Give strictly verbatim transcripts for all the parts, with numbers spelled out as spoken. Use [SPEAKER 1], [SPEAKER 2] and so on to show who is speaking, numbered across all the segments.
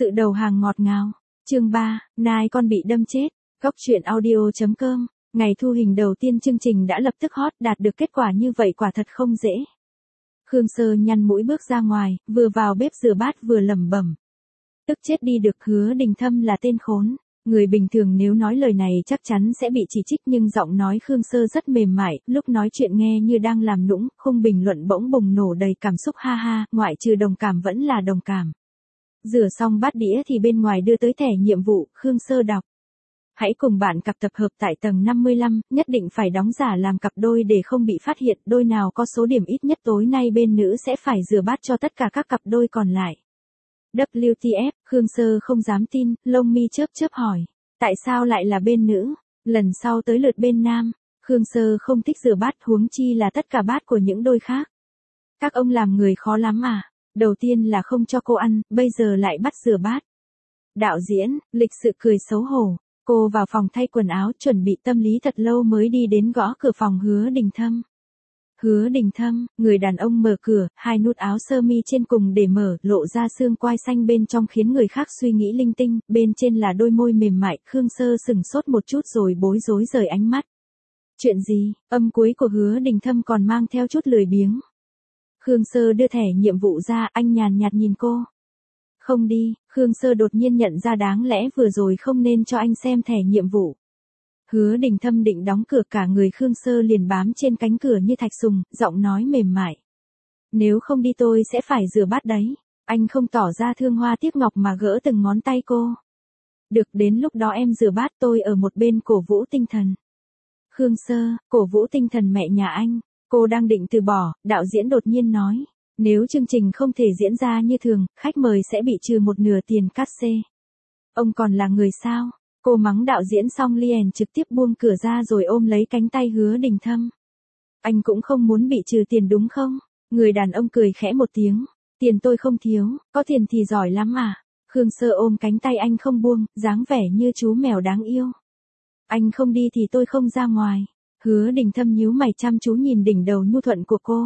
[SPEAKER 1] Sự đầu hàng ngọt ngào. Chương ba, Nai con bị đâm chết. Góc truyện audio chấm com. Ngày thu hình đầu tiên chương trình đã lập tức hot, đạt được kết quả như vậy quả thật không dễ. Khương Sơ nhăn mũi bước ra ngoài, vừa vào bếp rửa bát vừa lẩm bẩm. Tức chết đi được, Hứa Đình Thâm là tên khốn. Người bình thường nếu nói lời này chắc chắn sẽ bị chỉ trích, nhưng giọng nói Khương Sơ rất mềm mại, lúc nói chuyện nghe như đang làm nũng, khung bình luận bỗng bùng nổ đầy cảm xúc, ha ha, ngoại trừ đồng cảm vẫn là đồng cảm. Rửa xong bát đĩa thì bên ngoài đưa tới thẻ nhiệm vụ, Khương Sơ đọc. Hãy cùng bạn cặp tập hợp tại tầng năm mươi lăm, nhất định phải đóng giả làm cặp đôi để không bị phát hiện, đôi nào có số điểm ít nhất tối nay bên nữ sẽ phải rửa bát cho tất cả các cặp đôi còn lại. vê kép tê ép, Khương Sơ không dám tin, lông mi chớp chớp hỏi. Tại sao lại là bên nữ? Lần sau tới lượt bên nam. Khương Sơ không thích rửa bát, huống chi là tất cả bát của những đôi khác. Các ông làm người khó lắm à? Đầu tiên là không cho cô ăn, bây giờ lại bắt rửa bát. Đạo diễn, lịch sự cười xấu hổ. Cô vào phòng thay quần áo, chuẩn bị tâm lý thật lâu mới đi đến gõ cửa phòng Hứa Đình Thâm. Hứa Đình Thâm, người đàn ông mở cửa, hai nút áo sơ mi trên cùng để mở, lộ ra xương quai xanh bên trong khiến người khác suy nghĩ linh tinh, bên trên là đôi môi mềm mại, Khương Sơ sừng sốt một chút rồi bối rối rời ánh mắt. Chuyện gì? Âm cuối của Hứa Đình Thâm còn mang theo chút lười biếng. Khương Sơ đưa thẻ nhiệm vụ ra, anh nhàn nhạt nhìn cô. Không đi, Khương Sơ đột nhiên nhận ra đáng lẽ vừa rồi không nên cho anh xem thẻ nhiệm vụ. Hứa Đình Thâm định đóng cửa, cả người Khương Sơ liền bám trên cánh cửa như thạch sùng, giọng nói mềm mại. Nếu không đi tôi sẽ phải rửa bát đấy. Anh không tỏ ra thương hoa tiếc ngọc mà gỡ từng ngón tay cô. Được, đến lúc đó em rửa bát, tôi ở một bên cổ vũ tinh thần. Khương Sơ, cổ vũ tinh thần mẹ nhà anh. Cô đang định từ bỏ, đạo diễn đột nhiên nói. Nếu chương trình không thể diễn ra như thường, khách mời sẽ bị trừ một nửa tiền cát xê. Ông còn là người sao? Cô mắng đạo diễn xong liền trực tiếp buông cửa ra rồi ôm lấy cánh tay Hứa Đình Thâm. Anh cũng không muốn bị trừ tiền đúng không? Người đàn ông cười khẽ một tiếng. Tiền tôi không thiếu, có tiền thì giỏi lắm à? Khương Sơ ôm cánh tay anh không buông, dáng vẻ như chú mèo đáng yêu. Anh không đi thì tôi không ra ngoài. Hứa Đình Thâm nhíu mày chăm chú nhìn đỉnh đầu nhu thuận của cô.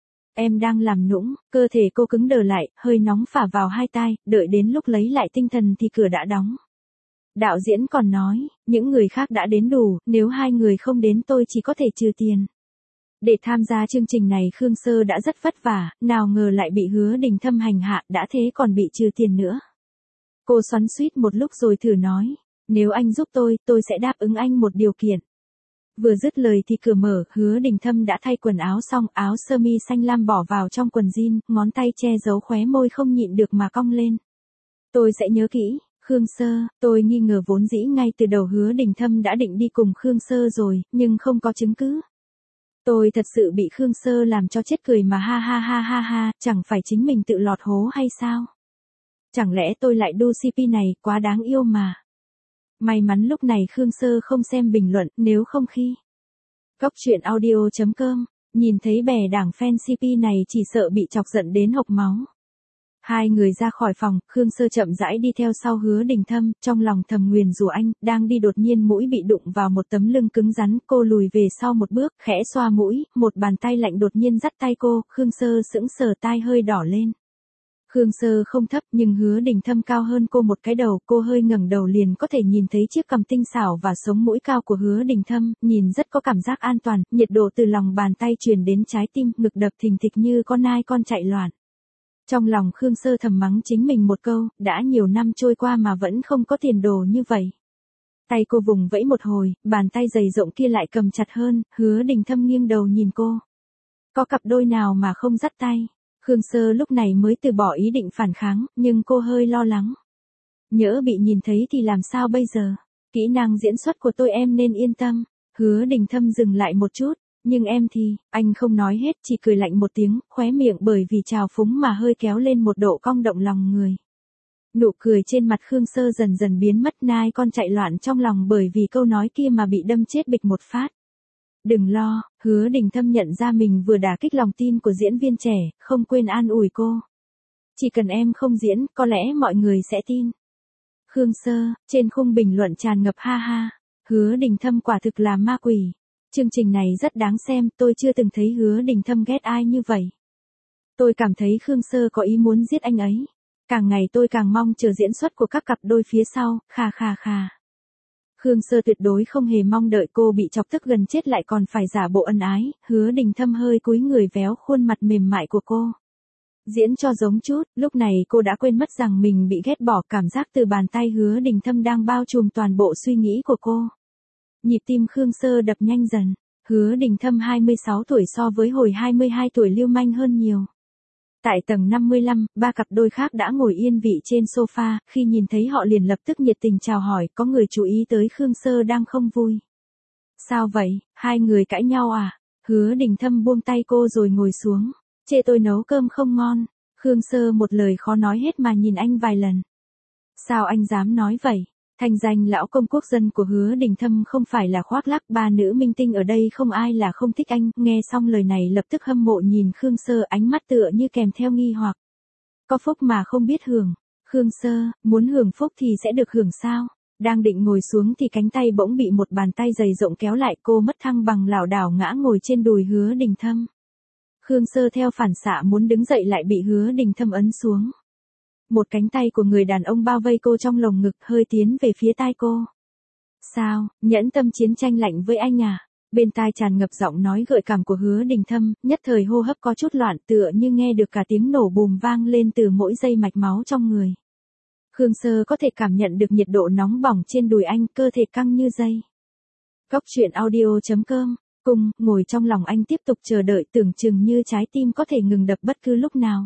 [SPEAKER 1] Em đang làm nũng, cơ thể cô cứng đờ lại, hơi nóng phả vào hai tai, đợi đến lúc lấy lại tinh thần thì cửa đã đóng. Đạo diễn còn nói, những người khác đã đến đủ, nếu hai người không đến tôi chỉ có thể trừ tiền. Để tham gia chương trình này Khương Sơ đã rất vất vả, nào ngờ lại bị Hứa Đình Thâm hành hạ, đã thế còn bị trừ tiền nữa. Cô xoắn xuýt một lúc rồi thử nói, nếu anh giúp tôi, tôi sẽ đáp ứng anh một điều kiện. Vừa dứt lời thì cửa mở, Hứa Đình Thâm đã thay quần áo xong, áo sơ mi xanh lam bỏ vào trong quần jean, ngón tay che giấu khóe môi không nhịn được mà cong lên. Tôi sẽ nhớ kỹ. Khương Sơ, tôi nghi ngờ vốn dĩ ngay từ đầu Hứa Đình Thâm đã định đi cùng Khương Sơ rồi, nhưng không có chứng cứ. Tôi thật sự bị Khương Sơ làm cho chết cười mà, ha ha ha ha ha, chẳng phải chính mình tự lọt hố hay sao? Chẳng lẽ tôi lại đu xê pê này, quá đáng yêu mà. May mắn lúc này Khương Sơ không xem bình luận, nếu không khi. Góc truyện audio chấm com, nhìn thấy bè đảng fan xê pê này chỉ sợ bị chọc giận đến hộc máu. Hai người ra khỏi phòng, Khương Sơ chậm rãi đi theo sau Hứa Đình Thâm, trong lòng thầm nguyền rủa anh, đang đi đột nhiên mũi bị đụng vào một tấm lưng cứng rắn, cô lùi về sau một bước, khẽ xoa mũi, một bàn tay lạnh đột nhiên dắt tay cô, Khương Sơ sững sờ, tai hơi đỏ lên. Khương Sơ không thấp nhưng Hứa Đình Thâm cao hơn cô một cái đầu, cô hơi ngẩng đầu liền có thể nhìn thấy chiếc cằm tinh xảo và sống mũi cao của Hứa Đình Thâm, nhìn rất có cảm giác an toàn, nhiệt độ từ lòng bàn tay truyền đến trái tim, ngực đập thình thịch như con nai con chạy loạn. Trong lòng Khương Sơ thầm mắng chính mình một câu, đã nhiều năm trôi qua mà vẫn không có tiền đồ như vậy. Tay cô vùng vẫy một hồi, bàn tay dày rộng kia lại cầm chặt hơn, Hứa Đình Thâm nghiêng đầu nhìn cô. Có cặp đôi nào mà không dắt tay? Khương Sơ lúc này mới từ bỏ ý định phản kháng, nhưng cô hơi lo lắng. Nhỡ bị nhìn thấy thì làm sao bây giờ? Kỹ năng diễn xuất của tôi em nên yên tâm. Hứa Đình Thâm dừng lại một chút. Nhưng em thì, anh không nói hết, chỉ cười lạnh một tiếng, khóe miệng bởi vì trào phúng mà hơi kéo lên một độ cong động lòng người. Nụ cười trên mặt Khương Sơ dần dần biến mất, nai con chạy loạn trong lòng bởi vì câu nói kia mà bị đâm chết bịch một phát. Đừng lo, Hứa Đình Thâm nhận ra mình vừa đả kích lòng tin của diễn viên trẻ, không quên an ủi cô. Chỉ cần em không diễn, có lẽ mọi người sẽ tin. Khương Sơ, trên khung bình luận tràn ngập ha ha. Hứa Đình Thâm quả thực là ma quỷ. Chương trình này rất đáng xem, tôi chưa từng thấy Hứa Đình Thâm ghét ai như vậy. Tôi cảm thấy Khương Sơ có ý muốn giết anh ấy. Càng ngày tôi càng mong chờ diễn xuất của các cặp đôi phía sau, kha kha kha. Khương Sơ tuyệt đối không hề mong đợi cô bị chọc tức gần chết lại còn phải giả bộ ân ái, Hứa Đình Thâm hơi cúi người véo khuôn mặt mềm mại của cô. Diễn cho giống chút, lúc này cô đã quên mất rằng mình bị ghét bỏ, cảm giác từ bàn tay Hứa Đình Thâm đang bao trùm toàn bộ suy nghĩ của cô. Nhịp tim Khương Sơ đập nhanh dần, Hứa Đình Thâm hai mươi sáu tuổi so với hồi hai mươi hai tuổi lưu manh hơn nhiều. Tại tầng năm mươi lăm, ba cặp đôi khác đã ngồi yên vị trên sofa, khi nhìn thấy họ liền lập tức nhiệt tình chào hỏi, có người chú ý tới Khương Sơ đang không vui. Sao vậy, hai người cãi nhau à? Hứa Đình Thâm buông tay cô rồi ngồi xuống. Chê tôi nấu cơm không ngon. Khương Sơ một lời khó nói hết mà nhìn anh vài lần. Sao anh dám nói vậy? Thành danh lão công quốc dân của Hứa Đình Thâm không phải là khoác lác, ba nữ minh tinh ở đây không ai là không thích anh. Nghe xong lời này lập tức hâm mộ nhìn Khương Sơ, ánh mắt tựa như kèm theo nghi hoặc. Có phúc mà không biết hưởng. Khương Sơ, muốn hưởng phúc thì sẽ được hưởng sao? Đang định ngồi xuống thì cánh tay bỗng bị một bàn tay dày rộng kéo lại, cô mất thăng bằng lảo đảo ngã ngồi trên đùi Hứa Đình Thâm. Khương Sơ theo phản xạ muốn đứng dậy lại bị Hứa Đình Thâm ấn xuống. Một cánh tay của người đàn ông bao vây cô trong lồng ngực, hơi tiến về phía tai cô. Sao, nhẫn tâm chiến tranh lạnh với anh à? Bên tai tràn ngập giọng nói gợi cảm của Hứa Đình Thâm, nhất thời hô hấp có chút loạn, tựa như nghe được cả tiếng nổ bùm vang lên từ mỗi dây mạch máu trong người. Khương Sơ có thể cảm nhận được nhiệt độ nóng bỏng trên đùi anh, cơ thể căng như dây. Góc truyện audio chấm com, cùng, ngồi trong lòng anh tiếp tục chờ đợi, tưởng chừng như trái tim có thể ngừng đập bất cứ lúc nào.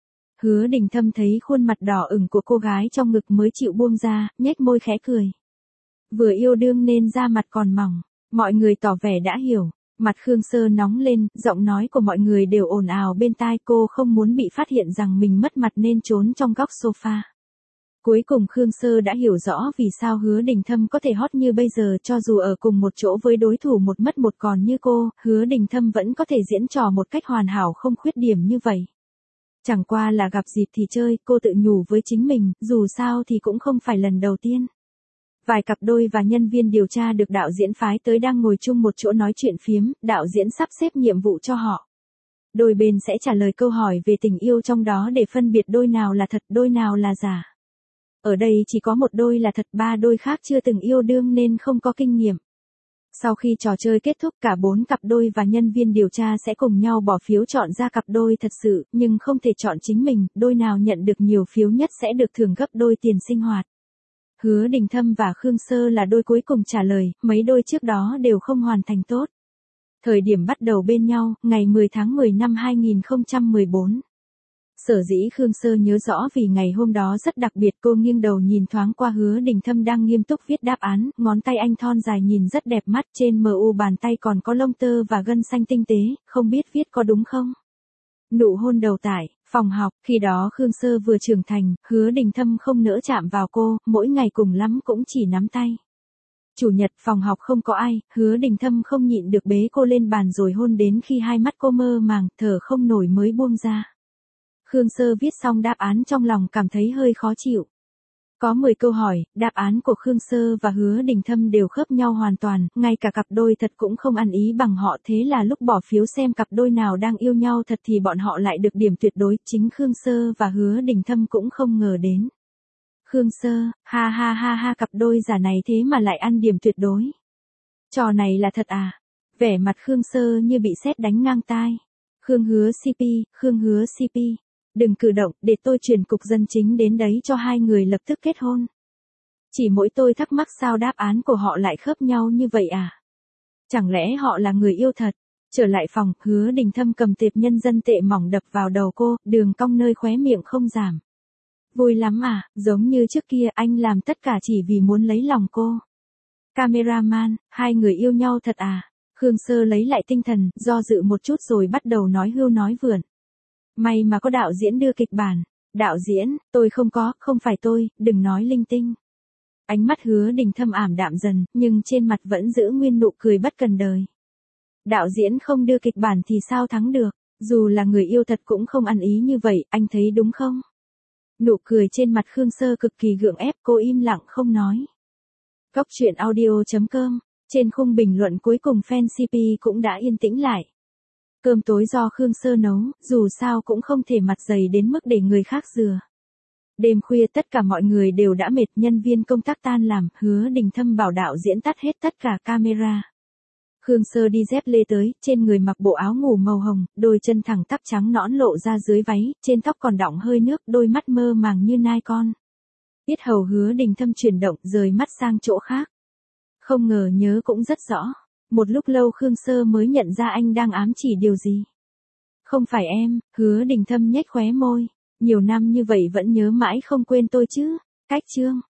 [SPEAKER 1] Hứa Đình Thâm thấy khuôn mặt đỏ ửng của cô gái trong ngực mới chịu buông ra, nhếch môi khẽ cười. Vừa yêu đương nên da mặt còn mỏng, mọi người tỏ vẻ đã hiểu. Mặt Khương Sơ nóng lên, giọng nói của mọi người đều ồn ào bên tai, cô không muốn bị phát hiện rằng mình mất mặt nên trốn trong góc sofa. Cuối cùng Khương Sơ đã hiểu rõ vì sao Hứa Đình Thâm có thể hot như bây giờ, cho dù ở cùng một chỗ với đối thủ một mất một còn như cô, Hứa Đình Thâm vẫn có thể diễn trò một cách hoàn hảo không khuyết điểm như vậy. Chẳng qua là gặp dịp thì chơi, cô tự nhủ với chính mình, dù sao thì cũng không phải lần đầu tiên. Vài cặp đôi và nhân viên điều tra được đạo diễn phái tới đang ngồi chung một chỗ nói chuyện phiếm, đạo diễn sắp xếp nhiệm vụ cho họ. Đôi bên sẽ trả lời câu hỏi về tình yêu trong đó để phân biệt đôi nào là thật, đôi nào là giả. Ở đây chỉ có một đôi là thật, ba đôi khác chưa từng yêu đương nên không có kinh nghiệm. Sau khi trò chơi kết thúc, cả bốn cặp đôi và nhân viên điều tra sẽ cùng nhau bỏ phiếu chọn ra cặp đôi thật sự, nhưng không thể chọn chính mình, đôi nào nhận được nhiều phiếu nhất sẽ được thưởng gấp đôi tiền sinh hoạt. Hứa Đình Thâm và Khương Sơ là đôi cuối cùng trả lời, mấy đôi trước đó đều không hoàn thành tốt. Thời điểm bắt đầu bên nhau, ngày mười tháng mười năm hai nghìn không trăm mười bốn. Sở dĩ Khương Sơ nhớ rõ vì ngày hôm đó rất đặc biệt, cô nghiêng đầu nhìn thoáng qua Hứa Đình Thâm đang nghiêm túc viết đáp án, ngón tay anh thon dài nhìn rất đẹp mắt, trên mu bàn tay còn có lông tơ và gân xanh tinh tế, không biết viết có đúng không? Nụ hôn đầu tại phòng học, khi đó Khương Sơ vừa trưởng thành, Hứa Đình Thâm không nỡ chạm vào cô, mỗi ngày cùng lắm cũng chỉ nắm tay. Chủ nhật phòng học không có ai, Hứa Đình Thâm không nhịn được bế cô lên bàn rồi hôn đến khi hai mắt cô mơ màng, thở không nổi mới buông ra. Khương Sơ viết xong đáp án trong lòng cảm thấy hơi khó chịu. Có mười câu hỏi, đáp án của Khương Sơ và Hứa Đình Thâm đều khớp nhau hoàn toàn, ngay cả cặp đôi thật cũng không ăn ý bằng họ, thế là lúc bỏ phiếu xem cặp đôi nào đang yêu nhau thật thì bọn họ lại được điểm tuyệt đối, chính Khương Sơ và Hứa Đình Thâm cũng không ngờ đến. Khương Sơ, ha ha ha ha, cặp đôi giả này thế mà lại ăn điểm tuyệt đối. Trò này là thật à? Vẻ mặt Khương Sơ như bị sét đánh ngang tai. Khương Hứa xê pê, Khương Hứa xê pê. Đừng cử động, để tôi chuyển cục dân chính đến đấy cho hai người lập tức kết hôn. Chỉ mỗi tôi thắc mắc sao đáp án của họ lại khớp nhau như vậy à? Chẳng lẽ họ là người yêu thật? Trở lại phòng, Hứa Đình Thâm cầm tệp nhân dân tệ mỏng đập vào đầu cô, đường cong nơi khóe miệng không giảm. Vui lắm à, giống như trước kia anh làm tất cả chỉ vì muốn lấy lòng cô. Cameraman, hai người yêu nhau thật à? Khương Sơ lấy lại tinh thần, do dự một chút rồi bắt đầu nói hưu nói vượn. May mà có đạo diễn đưa kịch bản. Đạo diễn, tôi không có, không phải tôi, đừng nói linh tinh. Ánh mắt Hứa Đình Thâm ảm đạm dần, nhưng trên mặt vẫn giữ nguyên nụ cười bất cần đời. Đạo diễn không đưa kịch bản thì sao thắng được, dù là người yêu thật cũng không ăn ý như vậy, anh thấy đúng không? Nụ cười trên mặt Khương Sơ cực kỳ gượng ép, cô im lặng không nói. Góc truyện audio chấm com, trên khung bình luận cuối cùng fan xê pê cũng đã yên tĩnh lại. Cơm tối do Khương Sơ nấu, dù sao cũng không thể mặt dày đến mức để người khác dừa. Đêm khuya tất cả mọi người đều đã mệt, nhân viên công tác tan làm, Hứa Đình Thâm bảo đạo diễn tắt hết tất cả camera. Khương Sơ đi dép lê tới, trên người mặc bộ áo ngủ màu hồng, đôi chân thẳng tắp trắng nõn lộ ra dưới váy, trên tóc còn đọng hơi nước, đôi mắt mơ màng như nai con. Yết hầu Hứa Đình Thâm chuyển động, rời mắt sang chỗ khác. Không ngờ nhớ cũng rất rõ. Một lúc lâu Khương Sơ mới nhận ra anh đang ám chỉ điều gì. Không phải em, Hứa Đình Thâm nhếch khóe môi. Nhiều năm như vậy vẫn nhớ mãi không quên tôi chứ. Cách chương.